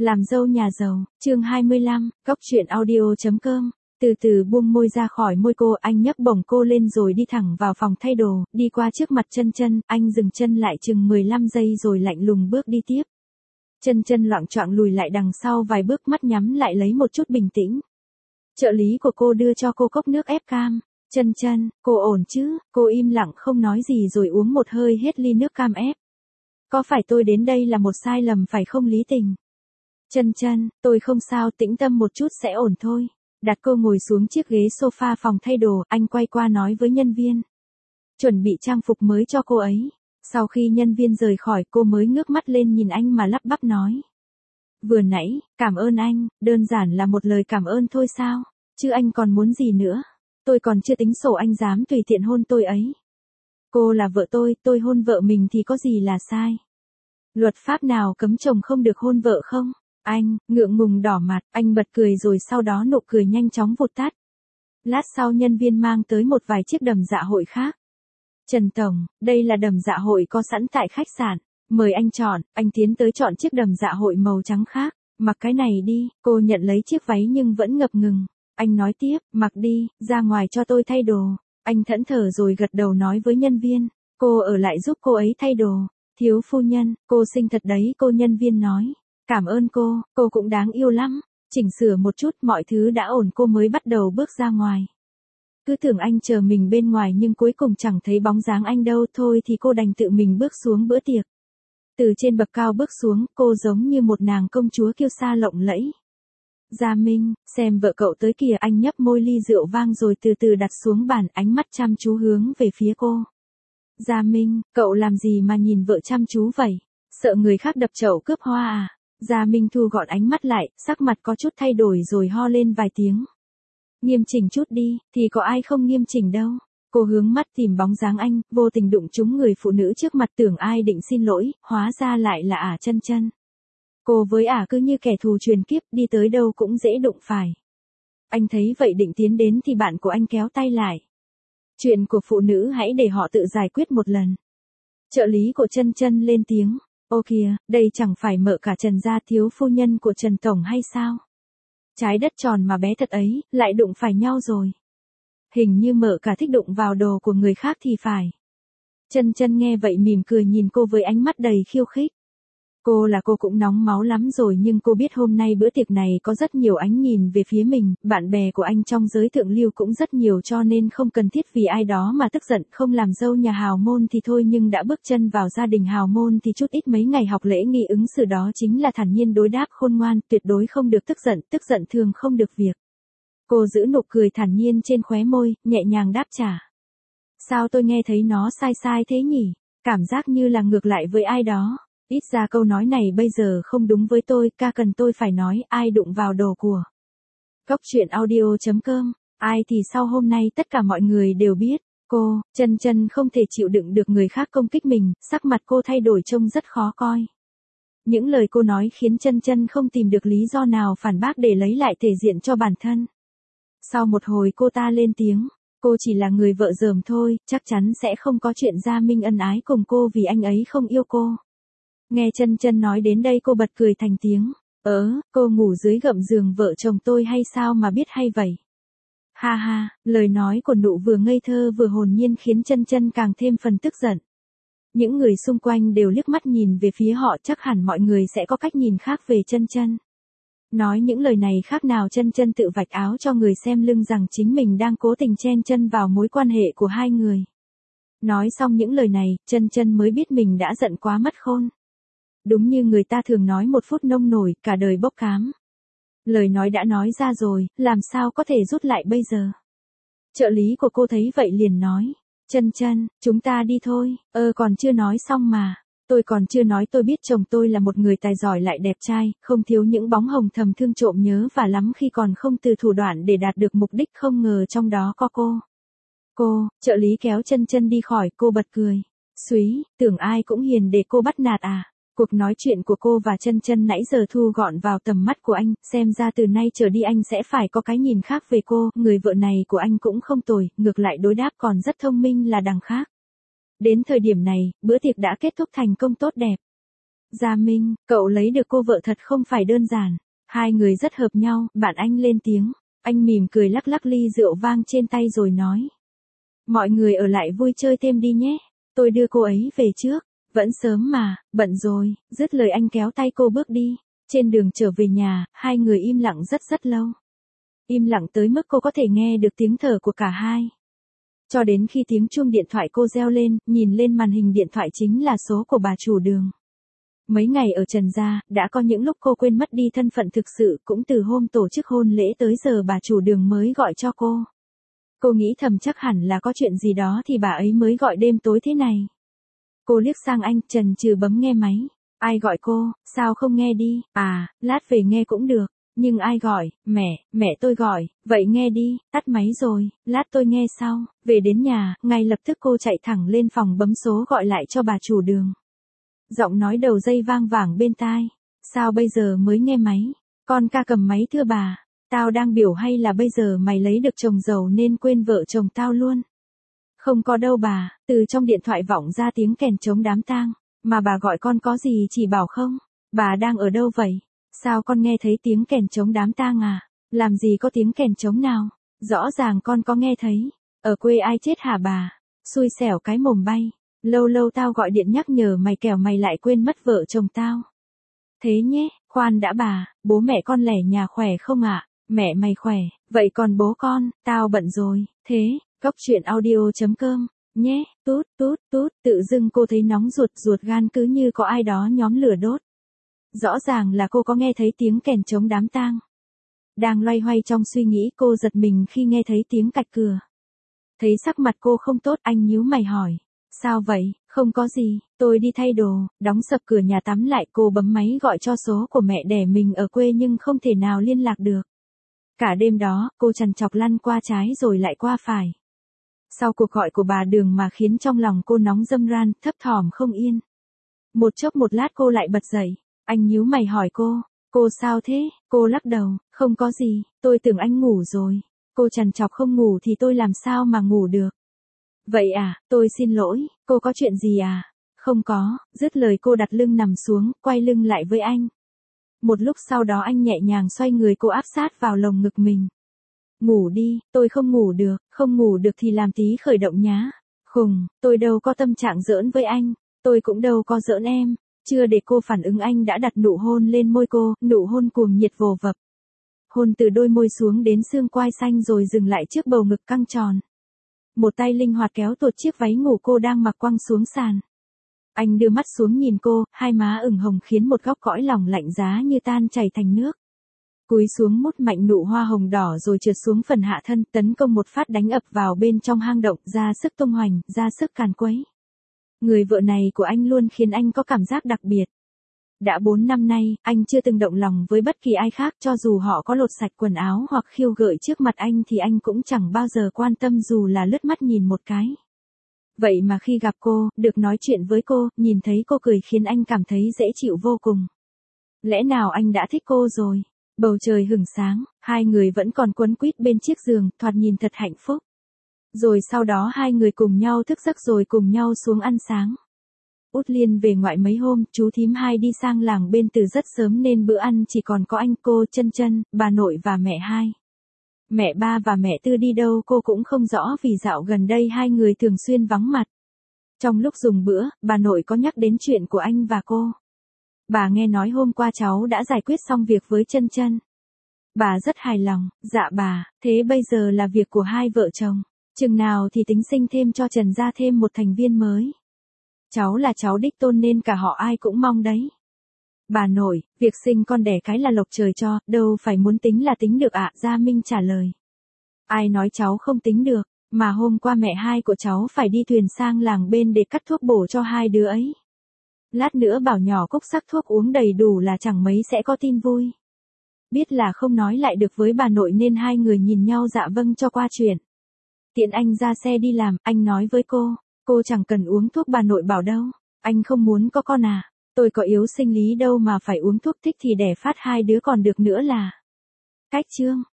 Làm dâu nhà giàu, chương 25, Cóc truyện audio.com. Từ từ buông môi ra khỏi môi cô, anh nhấc bổng cô lên rồi đi thẳng vào phòng thay đồ, đi qua trước mặt Chân Chân, anh dừng chân lại chừng 15 giây rồi lạnh lùng bước đi tiếp. Chân Chân loạng choạng lùi lại đằng sau vài bước, mắt nhắm lại lấy một chút bình tĩnh. Trợ lý của cô đưa cho cô cốc nước ép cam. Chân Chân, cô ổn chứ? Cô im lặng không nói gì rồi uống một hơi hết ly nước cam ép. Có phải tôi đến đây là một sai lầm phải không Lý Tình? Chân Chân, tôi không sao, tĩnh tâm một chút sẽ ổn thôi. Đặt cô ngồi xuống chiếc ghế sofa phòng thay đồ, anh quay qua nói với nhân viên. Chuẩn bị trang phục mới cho cô ấy. Sau khi nhân viên rời khỏi, cô mới ngước mắt lên nhìn anh mà lắp bắp nói. Vừa nãy, cảm ơn anh, đơn giản là một lời cảm ơn thôi sao? Chứ anh còn muốn gì nữa? Tôi còn chưa tính sổ anh dám tùy tiện hôn tôi ấy. Cô là vợ tôi hôn vợ mình thì có gì là sai? Luật pháp nào cấm chồng không được hôn vợ không? Anh, ngượng ngùng đỏ mặt, anh bật cười rồi sau đó nụ cười nhanh chóng vụt tắt. Lát sau nhân viên mang tới một vài chiếc đầm dạ hội khác. Trần Tổng, đây là đầm dạ hội có sẵn tại khách sạn. Mời anh chọn, anh tiến tới chọn chiếc đầm dạ hội màu trắng khác. Mặc cái này đi, cô nhận lấy chiếc váy nhưng vẫn ngập ngừng. Anh nói tiếp, mặc đi, ra ngoài cho tôi thay đồ. Anh thẫn thờ rồi gật đầu nói với nhân viên. Cô ở lại giúp cô ấy thay đồ. Thiếu phu nhân, cô xinh thật đấy, cô nhân viên nói. Cảm ơn cô cũng đáng yêu lắm. Chỉnh sửa một chút mọi thứ đã ổn cô mới bắt đầu bước ra ngoài. Cứ tưởng anh chờ mình bên ngoài nhưng cuối cùng chẳng thấy bóng dáng anh đâu, thôi thì cô đành tự mình bước xuống bữa tiệc. Từ trên bậc cao bước xuống, cô giống như một nàng công chúa kiêu sa lộng lẫy. Gia Minh, xem vợ cậu tới kìa, anh nhấp môi ly rượu vang rồi từ từ đặt xuống bàn, ánh mắt chăm chú hướng về phía cô. Gia Minh, cậu làm gì mà nhìn vợ chăm chú vậy? Sợ người khác đập chậu cướp hoa à? Gia Minh thu gọn ánh mắt lại, sắc mặt có chút thay đổi rồi ho lên vài tiếng. Nghiêm chỉnh chút đi, thì có ai không nghiêm chỉnh đâu. Cô hướng mắt tìm bóng dáng anh, vô tình đụng trúng người phụ nữ trước mặt, tưởng ai định xin lỗi, hóa ra lại là Chân Chân. Cô với cứ như kẻ thù truyền kiếp, đi tới đâu cũng dễ đụng phải. Anh thấy vậy định tiến đến thì bạn của anh kéo tay lại. Chuyện của phụ nữ hãy để họ tự giải quyết một lần. Trợ lý của Chân Chân lên tiếng. Ô kìa, đây chẳng phải mợ cả Trần gia thiếu phu nhân của Trần Tổng hay sao? Trái đất tròn mà bé thật ấy, lại đụng phải nhau rồi. Hình như mợ cả thích đụng vào đồ của người khác thì phải. Chân Chân nghe vậy mỉm cười nhìn cô với ánh mắt đầy khiêu khích. Cô cũng nóng máu lắm rồi nhưng cô biết hôm nay bữa tiệc này có rất nhiều ánh nhìn về phía mình, bạn bè của anh trong giới thượng lưu cũng rất nhiều cho nên không cần thiết vì ai đó mà tức giận, không làm dâu nhà hào môn thì thôi nhưng đã bước chân vào gia đình hào môn thì chút ít mấy ngày học lễ nghi ứng xử đó chính là thản nhiên đối đáp khôn ngoan, tuyệt đối không được tức giận thường không được việc. Cô giữ nụ cười thản nhiên trên khóe môi, nhẹ nhàng đáp trả. Sao tôi nghe thấy nó sai sai thế nhỉ? Cảm giác như là ngược lại với ai đó. Ít ra câu nói này bây giờ không đúng với tôi, cần tôi phải nói ai đụng vào đồ của. Cóc truyện audio.com, ai thì sau hôm nay tất cả mọi người đều biết, Chân Chân không thể chịu đựng được người khác công kích mình, sắc mặt cô thay đổi trông rất khó coi. Những lời cô nói khiến Chân Chân không tìm được lý do nào phản bác để lấy lại thể diện cho bản thân. Sau một hồi cô ta lên tiếng, cô chỉ là người vợ dởm thôi, chắc chắn sẽ không có chuyện Gia Minh ân ái cùng cô vì anh ấy không yêu cô. Nghe Chân Chân nói đến đây cô bật cười thành tiếng. Cô ngủ dưới gầm giường vợ chồng tôi hay sao mà biết hay vậy? Ha ha, lời nói của nụ vừa ngây thơ vừa hồn nhiên khiến Chân Chân càng thêm phần tức giận. Những người xung quanh đều liếc mắt nhìn về phía họ, chắc hẳn mọi người sẽ có cách nhìn khác về Chân Chân. Nói những lời này khác nào Chân Chân tự vạch áo cho người xem lưng rằng chính mình đang cố tình chen chân vào mối quan hệ của hai người. Nói xong những lời này, Chân Chân mới biết mình đã giận quá mất khôn. Đúng như người ta thường nói, một phút nông nổi, cả đời bốc cám. Lời nói đã nói ra rồi, làm sao có thể rút lại bây giờ? Trợ lý của cô thấy vậy liền nói. Chân Chân, chúng ta đi thôi. Còn chưa nói xong mà. Tôi còn chưa nói tôi biết chồng tôi là một người tài giỏi lại đẹp trai, không thiếu những bóng hồng thầm thương trộm nhớ và lắm khi còn không từ thủ đoạn để đạt được mục đích, không ngờ trong đó có cô. Trợ lý kéo Chân Chân đi khỏi, cô bật cười. Súy, tưởng ai cũng hiền để cô bắt nạt à? Cuộc nói chuyện của cô và Chân Chân nãy giờ thu gọn vào tầm mắt của anh, xem ra từ nay trở đi anh sẽ phải có cái nhìn khác về cô, người vợ này của anh cũng không tồi, ngược lại đối đáp còn rất thông minh là đằng khác. Đến thời điểm này, bữa tiệc đã kết thúc thành công tốt đẹp. Gia Minh, cậu lấy được cô vợ thật không phải đơn giản. Hai người rất hợp nhau, bạn anh lên tiếng. Anh mỉm cười lắc lắc ly rượu vang trên tay rồi nói. Mọi người ở lại vui chơi thêm đi nhé. Tôi đưa cô ấy về trước. Vẫn sớm mà, bận rồi. Dứt lời anh kéo tay cô bước đi. Trên đường trở về nhà, hai người im lặng rất rất lâu. Im lặng tới mức cô có thể nghe được tiếng thở của cả hai. Cho đến khi tiếng chuông điện thoại cô reo lên, nhìn lên màn hình điện thoại chính là số của bà chủ đường. Mấy ngày ở Trần Gia, đã có những lúc cô quên mất đi thân phận thực sự, cũng từ hôm tổ chức hôn lễ tới giờ bà chủ đường mới gọi cho cô. Cô nghĩ thầm chắc hẳn là có chuyện gì đó thì bà ấy mới gọi đêm tối thế này. Cô liếc sang anh, chần chừ bấm nghe máy. Ai gọi cô, sao không nghe đi, lát về nghe cũng được. Nhưng ai gọi, mẹ tôi gọi, vậy nghe đi, tắt máy rồi, lát tôi nghe sau. Về đến nhà, ngay lập tức cô chạy thẳng lên phòng bấm số gọi lại cho bà chủ đường. Giọng nói đầu dây vang vẳng bên tai. Sao bây giờ mới nghe máy? Con ca cầm máy thưa bà. Tao đang biểu hay là bây giờ mày lấy được chồng giàu nên quên vợ chồng tao luôn? Không có đâu bà, từ trong điện thoại vọng ra tiếng kèn trống đám tang. Mà bà gọi con có gì chỉ bảo không? Bà đang ở đâu vậy? Sao con nghe thấy tiếng kèn trống đám tang à? Làm gì có tiếng kèn trống nào? Rõ ràng con có nghe thấy. Ở quê ai chết hả bà? Xui xẻo cái mồm bay. Lâu lâu tao gọi điện nhắc nhở mày kẻo mày lại quên mất vợ chồng tao. Thế nhé, khoan đã bà, bố mẹ con lẻ nhà khỏe không ạ? Mẹ mày khỏe, vậy còn bố con, tao bận rồi, thế, Cóc truyện audio.com, nhé, tút tút tút, tự dưng cô thấy nóng ruột gan cứ như có ai đó nhóm lửa đốt. Rõ ràng là cô có nghe thấy tiếng kèn trống đám tang. Đang loay hoay trong suy nghĩ cô giật mình khi nghe thấy tiếng cạch cửa. Thấy sắc mặt cô không tốt anh nhíu mày hỏi. Sao vậy, không có gì, tôi đi thay đồ, đóng sập cửa nhà tắm lại cô bấm máy gọi cho số của mẹ đẻ mình ở quê nhưng không thể nào liên lạc được. Cả đêm đó, cô trằn trọc lăn qua trái rồi lại qua phải. Sau cuộc gọi của bà Đường mà khiến trong lòng cô nóng râm ran, thấp thỏm không yên. Một chốc một lát cô lại bật dậy, anh nhíu mày hỏi cô sao thế, cô lắc đầu, không có gì, tôi tưởng anh ngủ rồi. Cô trằn trọc không ngủ thì tôi làm sao mà ngủ được. Vậy à, tôi xin lỗi, cô có chuyện gì à? Không có, dứt lời cô đặt lưng nằm xuống, quay lưng lại với anh. Một lúc sau đó anh nhẹ nhàng xoay người cô áp sát vào lồng ngực mình. Ngủ đi, tôi không ngủ được thì làm tí khởi động nhá. Khùng, tôi đâu có tâm trạng giỡn với anh, tôi cũng đâu có giỡn em. Chưa để cô phản ứng anh đã đặt nụ hôn lên môi cô, nụ hôn cuồng nhiệt vồ vập. Hôn từ đôi môi xuống đến xương quai xanh rồi dừng lại trước bầu ngực căng tròn. Một tay linh hoạt kéo tuột chiếc váy ngủ cô đang mặc quăng xuống sàn. Anh đưa mắt xuống nhìn cô, hai má ửng hồng khiến một góc cõi lòng lạnh giá như tan chảy thành nước. Cúi xuống mút mạnh nụ hoa hồng đỏ rồi trượt xuống phần hạ thân, tấn công một phát đánh ập vào bên trong hang động, ra sức tung hoành, ra sức càn quấy. Người vợ này của anh luôn khiến anh có cảm giác đặc biệt. Đã 4 năm nay, anh chưa từng động lòng với bất kỳ ai khác, cho dù họ có lột sạch quần áo hoặc khiêu gợi trước mặt anh thì anh cũng chẳng bao giờ quan tâm dù là lướt mắt nhìn một cái. Vậy mà khi gặp cô, được nói chuyện với cô, nhìn thấy cô cười khiến anh cảm thấy dễ chịu vô cùng. Lẽ nào anh đã thích cô rồi? Bầu trời hửng sáng, hai người vẫn còn quấn quýt bên chiếc giường, thoạt nhìn thật hạnh phúc. Rồi sau đó hai người cùng nhau thức giấc rồi cùng nhau xuống ăn sáng. Út Liên về ngoại mấy hôm, chú thím hai đi sang làng bên từ rất sớm nên bữa ăn chỉ còn có anh, cô, Chân Chân, bà nội và mẹ hai. Mẹ ba và mẹ Tư đi đâu cô cũng không rõ vì dạo gần đây hai người thường xuyên vắng mặt. Trong lúc dùng bữa, bà nội có nhắc đến chuyện của anh và cô. Bà nghe nói hôm qua cháu đã giải quyết xong việc với Chân Chân. Bà rất hài lòng, dạ bà, thế bây giờ là việc của hai vợ chồng. Chừng nào thì tính sinh thêm cho Trần gia thêm một thành viên mới. Cháu là cháu đích tôn nên cả họ ai cũng mong đấy. Bà nội, việc sinh con đẻ cái là lộc trời cho, đâu phải muốn tính là tính được ạ, Gia Minh trả lời. Ai nói cháu không tính được, mà hôm qua mẹ hai của cháu phải đi thuyền sang làng bên để cắt thuốc bổ cho hai đứa ấy. Lát nữa bảo nhỏ Cúc sắc thuốc uống đầy đủ là chẳng mấy sẽ có tin vui. Biết là không nói lại được với bà nội nên hai người nhìn nhau dạ vâng cho qua chuyện. Tiện anh ra xe đi làm, anh nói với cô chẳng cần uống thuốc bà nội bảo đâu, anh không muốn có con à, tôi có yếu sinh lý đâu mà phải uống thuốc thích thì đẻ phát hai đứa còn được nữa là. Cách chương.